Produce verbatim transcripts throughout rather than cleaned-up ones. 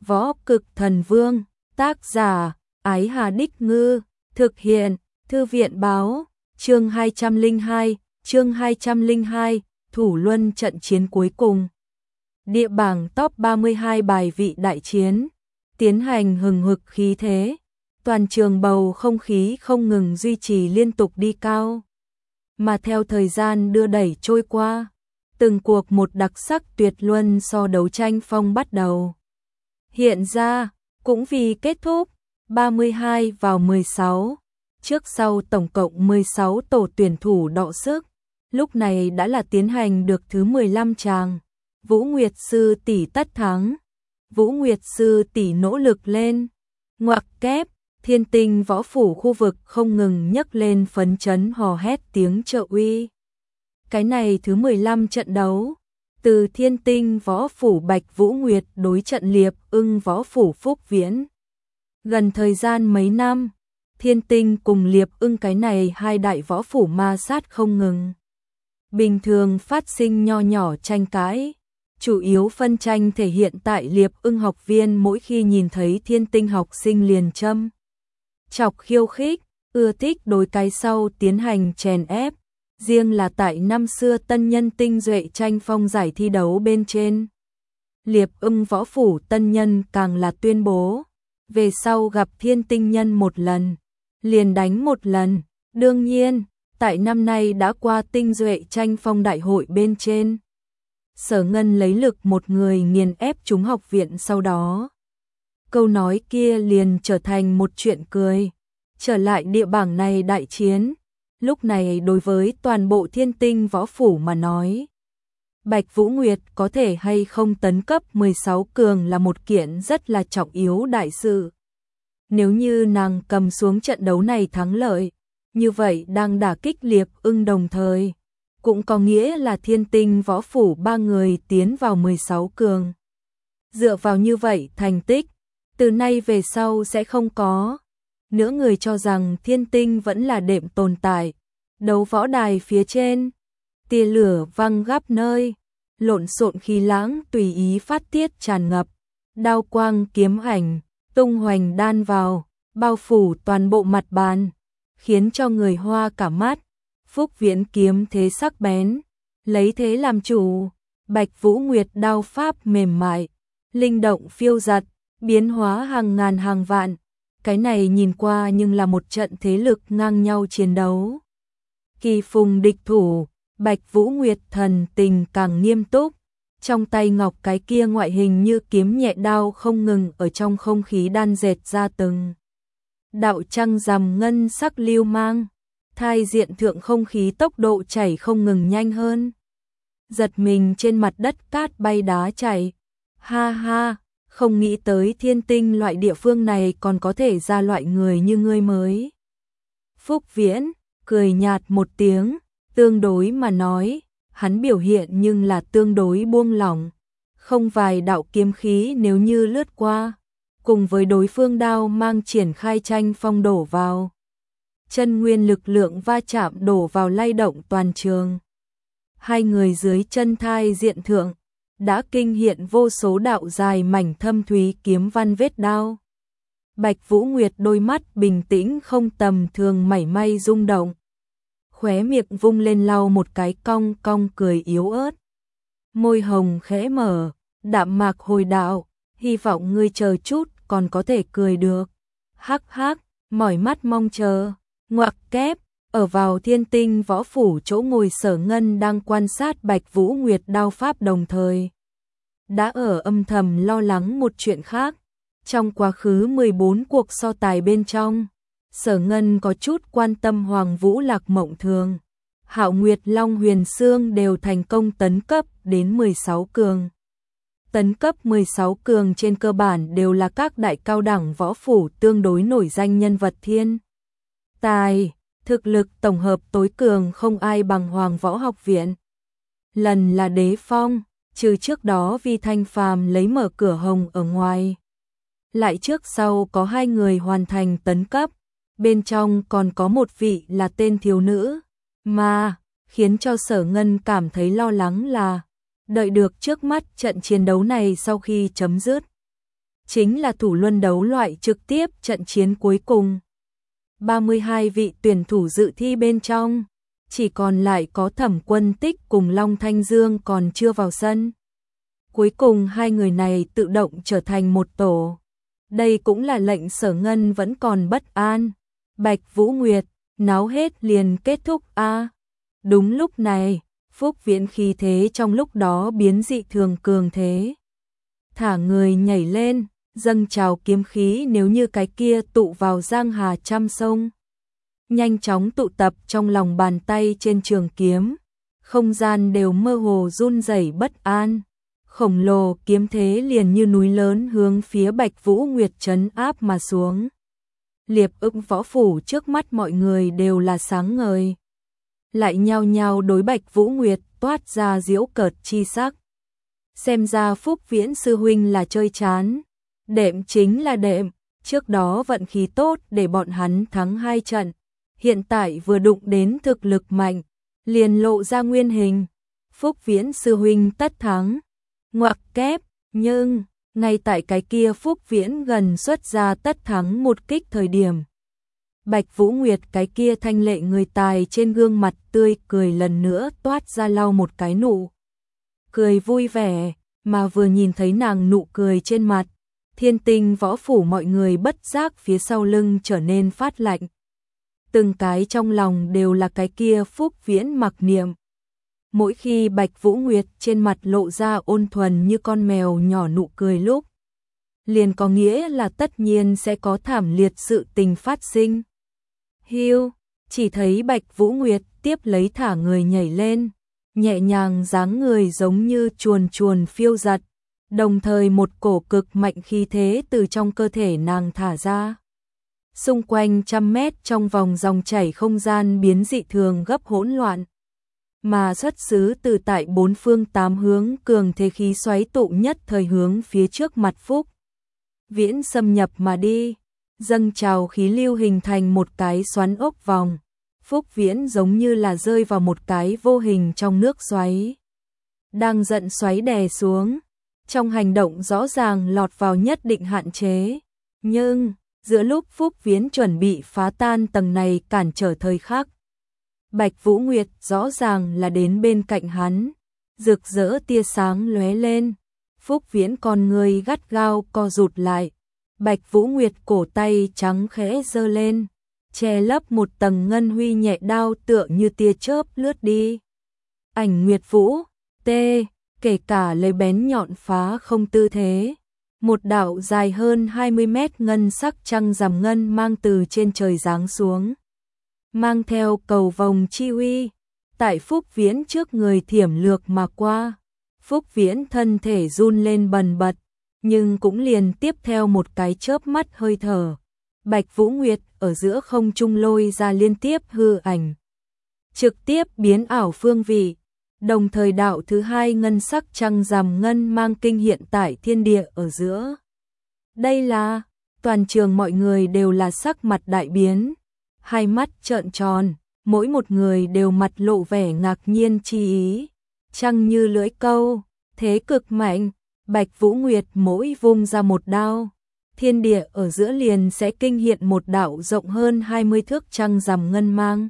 Võ Cực Thần Vương, tác giả, Ái Hà Đích Ngư, thực hiện, Thư viện báo, chương hai trăm lẻ hai, chương hai trăm lẻ hai, Thủ Luân trận chiến cuối cùng. Địa bảng top ba mươi hai bài vị đại chiến, tiến hành hừng hực khí thế, toàn trường bầu không khí không ngừng duy trì liên tục đi cao. Mà theo thời gian đưa đẩy trôi qua, từng cuộc một đặc sắc tuyệt luân so đấu tranh phong bắt đầu. Hiện ra, cũng vì kết thúc, ba mươi hai vào mười sáu, trước sau tổng cộng mười sáu tổ tuyển thủ đọ sức, lúc này đã là tiến hành được thứ mười lăm tràng. Vũ Nguyệt Sư tỷ tất thắng, Vũ Nguyệt Sư tỷ nỗ lực lên, ngoặc kép, Thiên Tinh võ phủ khu vực không ngừng nhấc lên phấn chấn hò hét tiếng trợ uy. Cái này thứ mười lăm trận đấu, từ Thiên Tinh võ phủ Bạch Vũ Nguyệt đối trận Liệp Ưng võ phủ Phúc Viễn. Gần thời gian mấy năm, Thiên Tinh cùng Liệp Ưng cái này hai đại võ phủ ma sát không ngừng. Bình thường phát sinh nho nhỏ tranh cãi, chủ yếu phân tranh thể hiện tại Liệp Ưng học viên mỗi khi nhìn thấy Thiên Tinh học sinh liền châm chọc khiêu khích, ưa thích đối cái sau tiến hành chèn ép. Riêng là tại năm xưa tân nhân tinh duệ tranh phong giải thi đấu bên trên, Liệp Ưng võ phủ tân nhân càng là tuyên bố, về sau gặp Thiên Tinh nhân một lần, liền đánh một lần. Đương nhiên, tại năm nay đã qua tinh duệ tranh phong đại hội bên trên, Sở Ngân lấy lực một người nghiền ép chúng học viện sau đó. Câu nói kia liền trở thành một chuyện cười. Trở lại địa bảng này đại chiến, lúc này đối với toàn bộ Thiên Tinh võ phủ mà nói, Bạch Vũ Nguyệt có thể hay không tấn cấp mười sáu cường là một kiện rất là trọng yếu đại sự. Nếu như nàng cầm xuống trận đấu này thắng lợi, như vậy đang đả kích Liệp Ưng đồng thời, cũng có nghĩa là Thiên Tinh võ phủ ba người tiến vào mười sáu cường. Dựa vào như vậy thành tích, từ nay về sau sẽ không có nữa người cho rằng Thiên Tinh vẫn là đệm tồn tại. Đấu võ đài phía trên, tia lửa văng gấp nơi, lộn xộn khí lãng tùy ý phát tiết tràn ngập, đao quang kiếm ảnh tung hoành đan vào, bao phủ toàn bộ mặt bàn, khiến cho người hoa cả mắt. Phúc Viễn kiếm thế sắc bén, lấy thế làm chủ, Bạch Vũ Nguyệt đao pháp mềm mại, linh động phiêu giật, biến hóa hàng ngàn hàng vạn. Cái này nhìn qua nhưng là một trận thế lực ngang nhau chiến đấu. Kỳ phùng địch thủ, Bạch Vũ Nguyệt thần tình càng nghiêm túc, trong tay ngọc cái kia ngoại hình như kiếm nhẹ đao không ngừng ở trong không khí đan dệt ra từng đạo trăng rằm ngân sắc lưu mang, thai diện thượng không khí tốc độ chảy không ngừng nhanh hơn. Giật mình trên mặt đất cát bay đá chảy, ha ha, không nghĩ tới Thiên Tinh loại địa phương này còn có thể ra loại người như ngươi mới. Phúc Viễn cười nhạt một tiếng, tương đối mà nói, hắn biểu hiện nhưng là tương đối buông lỏng, không vài đạo kiếm khí nếu như lướt qua, cùng với đối phương đao mang triển khai tranh phong đổ vào. Chân nguyên lực lượng va chạm đổ vào lay động toàn trường. Hai người dưới chân thai diện thượng, đã kinh hiện vô số đạo dài mảnh thâm thúy kiếm văn vết đao. Bạch Vũ Nguyệt đôi mắt bình tĩnh không tầm thường mảy may rung động. Khóe miệng vung lên lau một cái cong cong cười yếu ớt. Môi hồng khẽ mở, đạm mạc hồi đạo, hy vọng ngươi chờ chút còn có thể cười được. Hắc hắc, mỏi mắt mong chờ, ngoặc kép, ở vào Thiên Tinh võ phủ chỗ ngồi Sở Ngân đang quan sát Bạch Vũ Nguyệt đao pháp đồng thời. Đã ở âm thầm lo lắng một chuyện khác. Trong quá khứ mười bốn cuộc so tài bên trong, Sở Ngân có chút quan tâm Hoàng Vũ Lạc Mộng Thường, Hạo Nguyệt Long Huyền Sương đều thành công tấn cấp đến mười sáu cường. Tấn cấp mười sáu cường trên cơ bản đều là các đại cao đẳng võ phủ tương đối nổi danh nhân vật thiên tài, thực lực tổng hợp tối cường không ai bằng Hoàng Võ Học Viện. Lần là đế phong, trừ trước đó Vi Thanh Phàm lấy mở cửa hồng ở ngoài. Lại trước sau có hai người hoàn thành tấn cấp, bên trong còn có một vị là tên thiếu nữ, mà khiến cho Sở Ngân cảm thấy lo lắng là đợi được trước mắt trận chiến đấu này sau khi chấm dứt, chính là thủ luân đấu loại trực tiếp trận chiến cuối cùng. ba mươi hai vị tuyển thủ dự thi bên trong, chỉ còn lại có Thẩm Quân Tích cùng Long Thanh Dương còn chưa vào sân. Cuối cùng hai người này tự động trở thành một tổ. Đây cũng là lệnh Sở Ngân vẫn còn bất an. Bạch Vũ Nguyệt, náo hết liền kết thúc a. À, đúng lúc này, Phúc Viễn khí thế trong lúc đó biến dị thường cường thế. Thả người nhảy lên, dâng trào kiếm khí nếu như cái kia tụ vào giang hà trăm sông. Nhanh chóng tụ tập trong lòng bàn tay trên trường kiếm, không gian đều mơ hồ run rẩy bất an. Khổng lồ kiếm thế liền như núi lớn hướng phía Bạch Vũ Nguyệt trấn áp mà xuống. Liệp ưng võ phủ trước mắt mọi người đều là sáng ngời. Lại nhao nhao đối Bạch Vũ Nguyệt toát ra giễu cợt chi sắc. Xem ra Phúc Viễn sư huynh là chơi chán. Đệm chính là đệm, trước đó vận khí tốt để bọn hắn thắng hai trận. Hiện tại vừa đụng đến thực lực mạnh, liền lộ ra nguyên hình. Phúc Viễn sư huynh tất thắng. Ngoặc kép, nhưng, ngay tại cái kia Phúc Viễn gần xuất ra tất thắng một kích thời điểm. Bạch Vũ Nguyệt cái kia thanh lệ người tài trên gương mặt tươi cười lần nữa toát ra lau một cái nụ. Cười vui vẻ, mà vừa nhìn thấy nàng nụ cười trên mặt, Thiên Tinh võ phủ mọi người bất giác phía sau lưng trở nên phát lạnh. Từng cái trong lòng đều là cái kia Phúc Viễn mặc niệm. Mỗi khi Bạch Vũ Nguyệt trên mặt lộ ra ôn thuần như con mèo nhỏ nụ cười lúc, liền có nghĩa là tất nhiên sẽ có thảm liệt sự tình phát sinh. Hiu, chỉ thấy Bạch Vũ Nguyệt tiếp lấy thả người nhảy lên, nhẹ nhàng dáng người giống như chuồn chuồn phiêu giật, đồng thời một cổ cực mạnh khí thế từ trong cơ thể nàng thả ra. Xung quanh trăm mét trong vòng dòng chảy không gian biến dị thường gấp hỗn loạn, mà xuất xứ từ tại bốn phương tám hướng cường thế khí xoáy tụ nhất thời hướng phía trước mặt Phúc Viễn xâm nhập mà đi, dâng trào khí lưu hình thành một cái xoắn ốc vòng. Phúc Viễn giống như là rơi vào một cái vô hình trong nước xoáy, đang giận xoáy đè xuống, trong hành động rõ ràng lọt vào nhất định hạn chế, nhưng giữa lúc Phúc Viễn chuẩn bị phá tan tầng này cản trở thời khắc, Bạch Vũ Nguyệt rõ ràng là đến bên cạnh hắn, rực rỡ tia sáng lóe lên. Phúc Viễn con người gắt gao co rụt lại, Bạch Vũ Nguyệt cổ tay trắng khẽ giơ lên, che lấp một tầng ngân huy nhẹ đao tựa như tia chớp lướt đi. Ảnh Nguyệt Vũ, tê, kể cả lấy bén nhọn phá không tư thế. Một đạo dài hơn hai mươi mét ngân sắc trăng rằm ngân mang từ trên trời giáng xuống, mang theo cầu vồng chi uy, tại Phúc Viễn trước người thiểm lược mà qua. Phúc Viễn thân thể run lên bần bật, nhưng cũng liền tiếp theo một cái chớp mắt hơi thở. Bạch Vũ Nguyệt ở giữa không trung lôi ra liên tiếp hư ảnh, trực tiếp biến ảo phương vị, đồng thời đạo thứ hai ngân sắc trăng rằm ngân mang kinh hiện tại thiên địa ở giữa. Đây là, toàn trường mọi người đều là sắc mặt đại biến, hai mắt trợn tròn, mỗi một người đều mặt lộ vẻ ngạc nhiên chi ý. Trăng như lưỡi câu, thế cực mạnh, Bạch Vũ Nguyệt mỗi vung ra một đao, thiên địa ở giữa liền sẽ kinh hiện một đạo rộng hơn hai mươi thước trăng rằm ngân mang.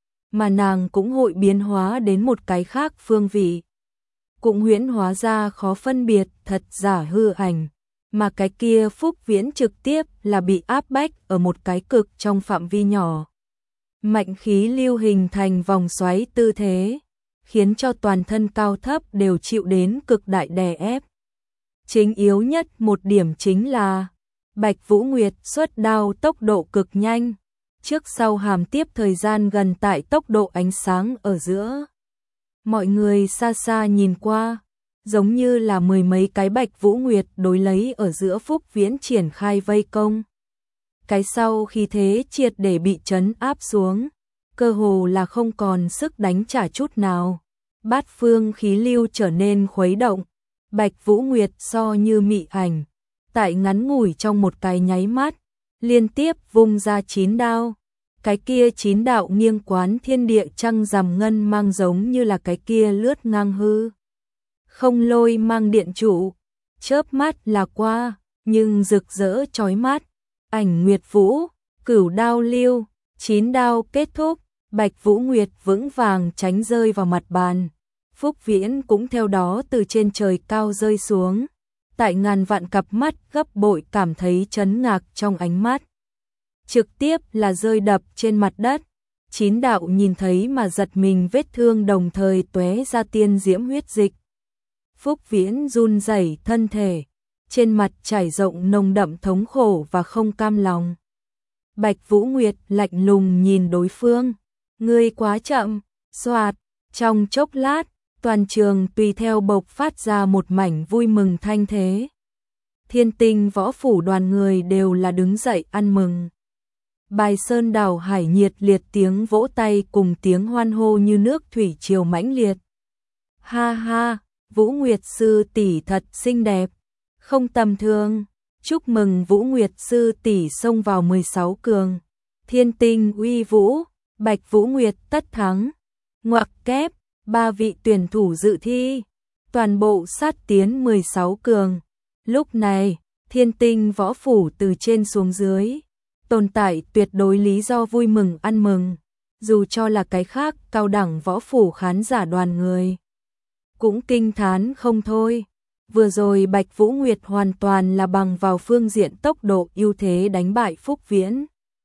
Mà nàng cũng hội biến hóa đến một cái khác phương vị, cũng huyễn hóa ra khó phân biệt thật giả hư ảnh, mà cái kia Phúc Viễn trực tiếp là bị áp bách ở một cái cực trong phạm vi nhỏ. Mạnh khí lưu hình thành vòng xoáy tư thế, khiến cho toàn thân cao thấp đều chịu đến cực đại đè ép. Chính yếu nhất một điểm chính là Bạch Vũ Nguyệt xuất đao tốc độ cực nhanh, trước sau hàm tiếp thời gian gần tại tốc độ ánh sáng ở giữa. Mọi người xa xa nhìn qua, giống như là mười mấy cái Bạch Vũ Nguyệt đối lấy ở giữa Phúc Viễn triển khai vây công. Cái sau khi thế triệt để bị trấn áp xuống, cơ hồ là không còn sức đánh trả chút nào. Bát phương khí lưu trở nên khuấy động, Bạch Vũ Nguyệt so như mị ảnh, tại ngắn ngủi trong một cái nháy mắt, liên tiếp vung ra chín đao. Cái kia chín đạo nghiêng quán thiên địa trăng rằm ngân mang giống như là cái kia lướt ngang hư không lôi mang điện trụ, chớp mắt là qua, nhưng rực rỡ chói mắt. Ảnh Nguyệt Vũ, cửu đao lưu, chín đao kết thúc, Bạch Vũ Nguyệt vững vàng tránh rơi vào mặt bàn. Phúc Viễn cũng theo đó từ trên trời cao rơi xuống. Tại ngàn vạn cặp mắt gấp bội cảm thấy chấn ngạc trong ánh mắt. Trực tiếp là rơi đập trên mặt đất. Chín đạo nhìn thấy mà giật mình, vết thương đồng thời tóe ra tiên diễm huyết dịch. Phúc Viễn run rẩy thân thể, trên mặt trải rộng nồng đậm thống khổ và không cam lòng. Bạch Vũ Nguyệt lạnh lùng nhìn đối phương, ngươi quá chậm. Xoạt, trong chốc lát, toàn trường tùy theo bộc phát ra một mảnh vui mừng thanh thế. Thiên Tinh Võ Phủ đoàn người đều là đứng dậy ăn mừng. Bài sơn đảo hải nhiệt liệt tiếng vỗ tay cùng tiếng hoan hô như nước thủy triều mãnh liệt. Ha ha, Vũ Nguyệt sư tỷ thật xinh đẹp, không tầm thường. Chúc mừng Vũ Nguyệt sư tỷ xông vào mười sáu cường. Thiên tinh uy vũ, Bạch Vũ Nguyệt tất thắng. Ngoặc kép, ba vị tuyển thủ dự thi, toàn bộ sát tiến mười sáu cường. Lúc này, Thiên Tinh Võ Phủ từ trên xuống dưới, tồn tại tuyệt đối lý do vui mừng ăn mừng. Dù cho là cái khác cao đẳng võ phủ khán giả đoàn người cũng kinh thán không thôi. Vừa rồi Bạch Vũ Nguyệt hoàn toàn là bằng vào phương diện tốc độ ưu thế đánh bại Phúc Viễn.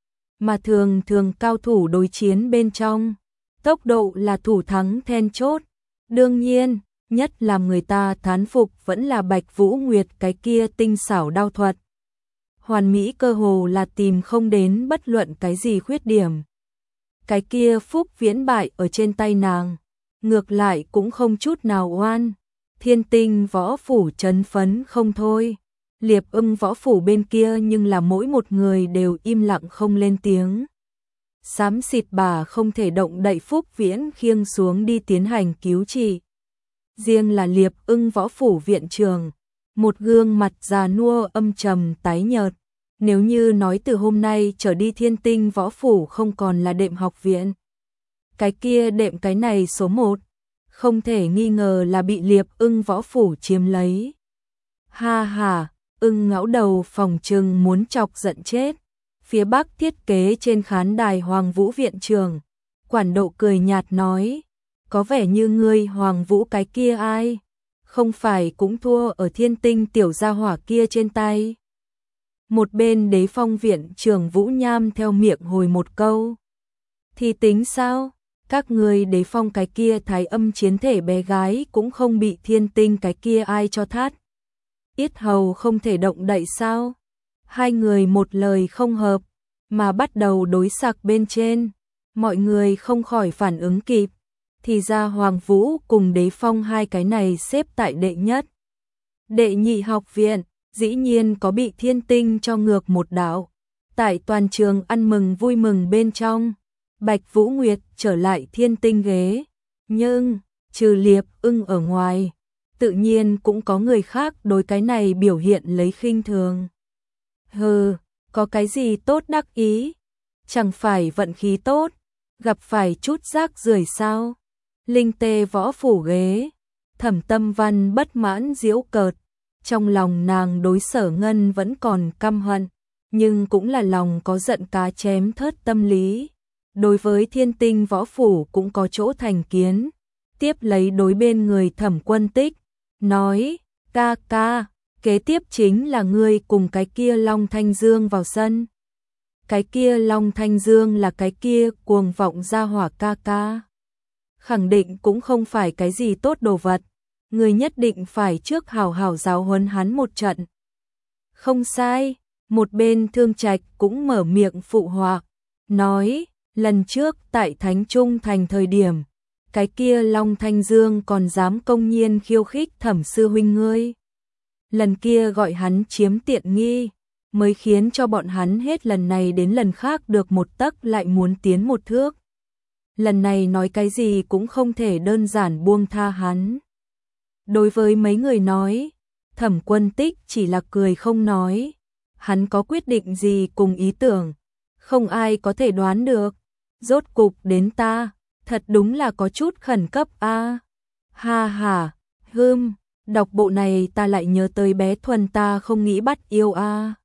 Mà thường thường cao thủ đối chiến bên trong, tốc độ là thủ thắng then chốt. Đương nhiên, nhất làm người ta thán phục vẫn là Bạch Vũ Nguyệt cái kia tinh xảo đao thuật. Hoàn mỹ cơ hồ là tìm không đến bất luận cái gì khuyết điểm. Cái kia Phúc Viễn bại ở trên tay nàng, ngược lại cũng không chút nào oan. Thiên Tinh Võ Phủ chấn phấn không thôi. Liệp Ưng Võ Phủ bên kia nhưng là mỗi một người đều im lặng không lên tiếng. Xám xịt bà không thể động đậy Phúc Viễn khiêng xuống đi tiến hành cứu trị. Riêng là Liệp Ưng Võ Phủ viện trưởng, một gương mặt già nua âm trầm tái nhợt. Nếu như nói từ hôm nay trở đi Thiên Tinh Võ Phủ không còn là đệm học viện, cái kia đệm cái này số một, không thể nghi ngờ là bị Liệp Ưng Võ Phủ chiếm lấy. Ha ha, Ưng ngão đầu phòng trừng muốn chọc giận chết. Phía bắc thiết kế trên khán đài Hoàng Vũ viện trưởng, quản độ cười nhạt nói, có vẻ như ngươi Hoàng Vũ cái kia ai, không phải cũng thua ở Thiên Tinh tiểu gia hỏa kia trên tay. Một bên Đế Phong viện trưởng Vũ Nham theo miệng hồi một câu, thì tính sao, các người Đế Phong cái kia thái âm chiến thể bé gái cũng không bị Thiên Tinh cái kia ai cho thắt. Yết hầu không thể động đậy sao? Hai người một lời không hợp, mà bắt đầu đối sặc bên trên. Mọi người không khỏi phản ứng kịp. Thì ra Hoàng Vũ cùng Đế Phong hai cái này xếp tại đệ nhất. Đệ nhị học viện, dĩ nhiên có bị Thiên Tinh cho ngược một đạo. Tại toàn trường ăn mừng vui mừng bên trong, Bạch Vũ Nguyệt trở lại Thiên Tinh ghế. Nhưng, trừ Liệp Ưng ở ngoài, tự nhiên cũng có người khác đối cái này biểu hiện lấy khinh thường. Hừ, có cái gì tốt đắc ý? Chẳng phải vận khí tốt, gặp phải chút rác rưởi sao? Linh Tê Võ Phủ ghế, Thẩm Tâm Văn bất mãn giễu cợt, trong lòng nàng đối Sở Ngân vẫn còn căm hận, nhưng cũng là lòng có giận cá chém thớt tâm lý. Đối với Thiên Tinh Võ Phủ cũng có chỗ thành kiến, tiếp lấy đối bên người Thẩm Quân Tích, nói, ca ca, kế tiếp chính là ngươi cùng cái kia Long Thanh Dương vào sân. Cái kia Long Thanh Dương là cái kia cuồng vọng ra hỏa ca ca. Khẳng định cũng không phải cái gì tốt đồ vật, ngươi nhất định phải trước hào hào giáo huấn hắn một trận. Không sai, một bên Thương Trạch cũng mở miệng phụ họa, nói, lần trước tại Thánh Trung Thành thời điểm, cái kia Long Thanh Dương còn dám công nhiên khiêu khích Thẩm sư huynh ngươi. Lần kia gọi hắn chiếm tiện nghi, mới khiến cho bọn hắn hết lần này đến lần khác được một tấc lại muốn tiến một thước. Lần này nói cái gì cũng không thể đơn giản buông tha hắn. Đối với mấy người nói, Thẩm Quân Tích chỉ là cười không nói. Hắn có quyết định gì cùng ý tưởng, không ai có thể đoán được. Rốt cục đến ta, thật đúng là có chút khẩn cấp a. À. Ha ha, hưm, Đọc bộ này ta lại nhớ tới bé Thuần ta không nghĩ bắt yêu a.